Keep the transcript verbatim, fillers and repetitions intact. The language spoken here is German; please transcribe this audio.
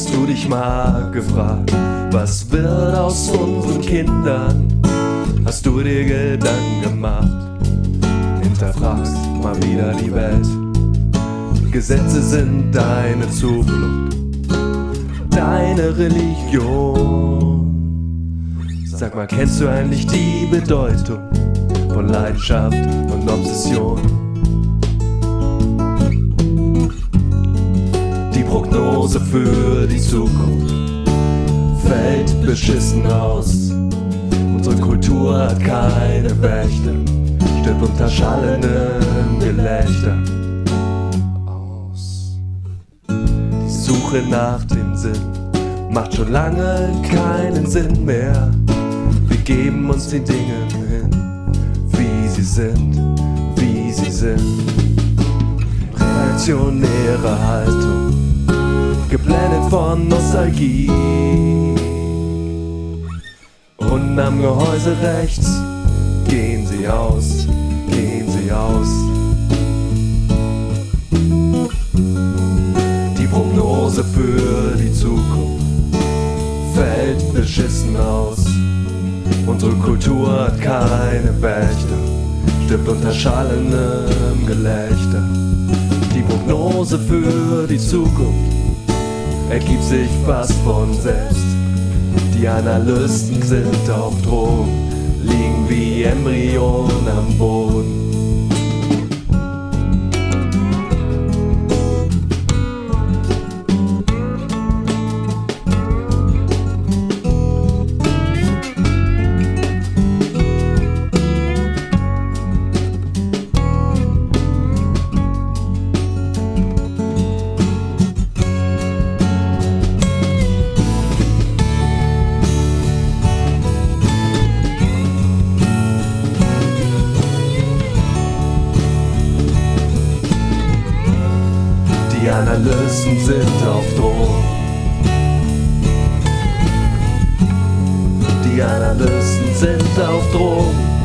Hast du dich mal gefragt, was wird aus unseren Kindern? Hast du dir Gedanken gemacht? Hinterfragst mal wieder die Welt. Gesetze sind deine Zuflucht, deine Religion. Sag mal, kennst du eigentlich die Bedeutung von Leidenschaft und Obsession? Die Prognose für die Zukunft fällt beschissen aus. Unsere Kultur hat keine Wächter, stirbt unter schallendem Gelächter aus. Die Suche nach dem Sinn macht schon lange keinen Sinn mehr. Wir geben uns den Dingen hin, wie sie sind, wie sie sind. Reaktionäre Haltung, geblendet von Nostalgie. Unten am Gehäuse rechts gehen sie aus, gehen sie aus. Die Prognose für die Zukunft fällt beschissen aus. Unsere Kultur hat keine Wächter, stirbt unter schallendem Gelächter. Die Prognose für die Zukunft ergibt sich fast von selbst. Die Analysten sind auf Drogen, liegen wie Embryonen am Boden. Die Analysten sind auf Drogen. Die Analysten sind auf Drogen.